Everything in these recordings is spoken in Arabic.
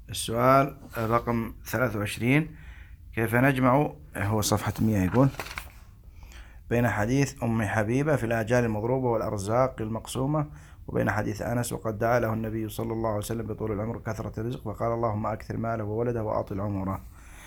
السؤال رقم 23: كيف نجمع، هو صفحة 100 يقول، بين حديث أم حبيبة في الآجال المضروبة والأرزاق المقسومة وبين حديث أنس وقد دعا له النبي صلى الله عليه وسلم بطول العمر وكثرة الرزق فقال اللهم أكثر ماله وولده وأطل عمره.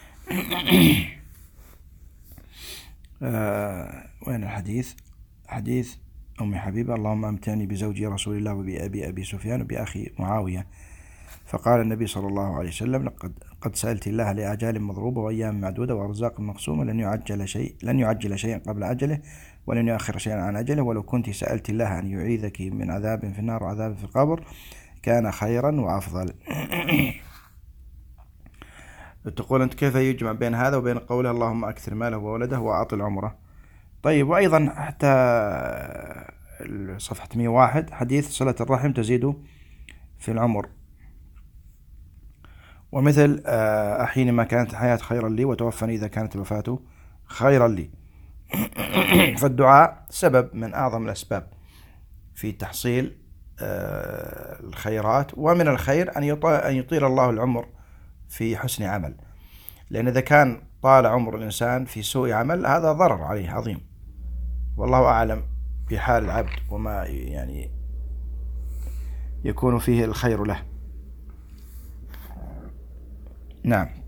وين الحديث؟ حديث أم حبيبة: اللهم أمتعني بزوجي رسول الله وبأبي سفيان وبأخي معاوية. فقال النبي صلى الله عليه وسلم: قد سألت الله لآجال مضروبة وأيام معدودة وأرزاق مقسومة لن يعجل شيئا قبل أجله ولن يؤخر شيئا عن أجله، ولو كنت سألت الله أن يعيذك من عذاب في النار وعذاب في القبر كان خيرا وأفضل. تقول أنت: كيف يجمع بين هذا وبين قوله اللهم أكثر ماله وولده وأطل عمره؟ طيب، وأيضا حتى صفحة 101: حديث صلة الرحم تزيد في العمر، ومثل أحين ما كانت الحياة خيرا لي وتوفني إذا كانت الوفاة خيرا لي. فالدعاء سبب من أعظم الأسباب في تحصيل الخيرات، ومن الخير أن يطيل الله العمر في حسن عمل، لأن إذا كان طال عمر الإنسان في سوء عمل هذا ضرر عليه عظيم، والله أعلم بحال العبد وما يعني يكون فيه الخير له. نعم.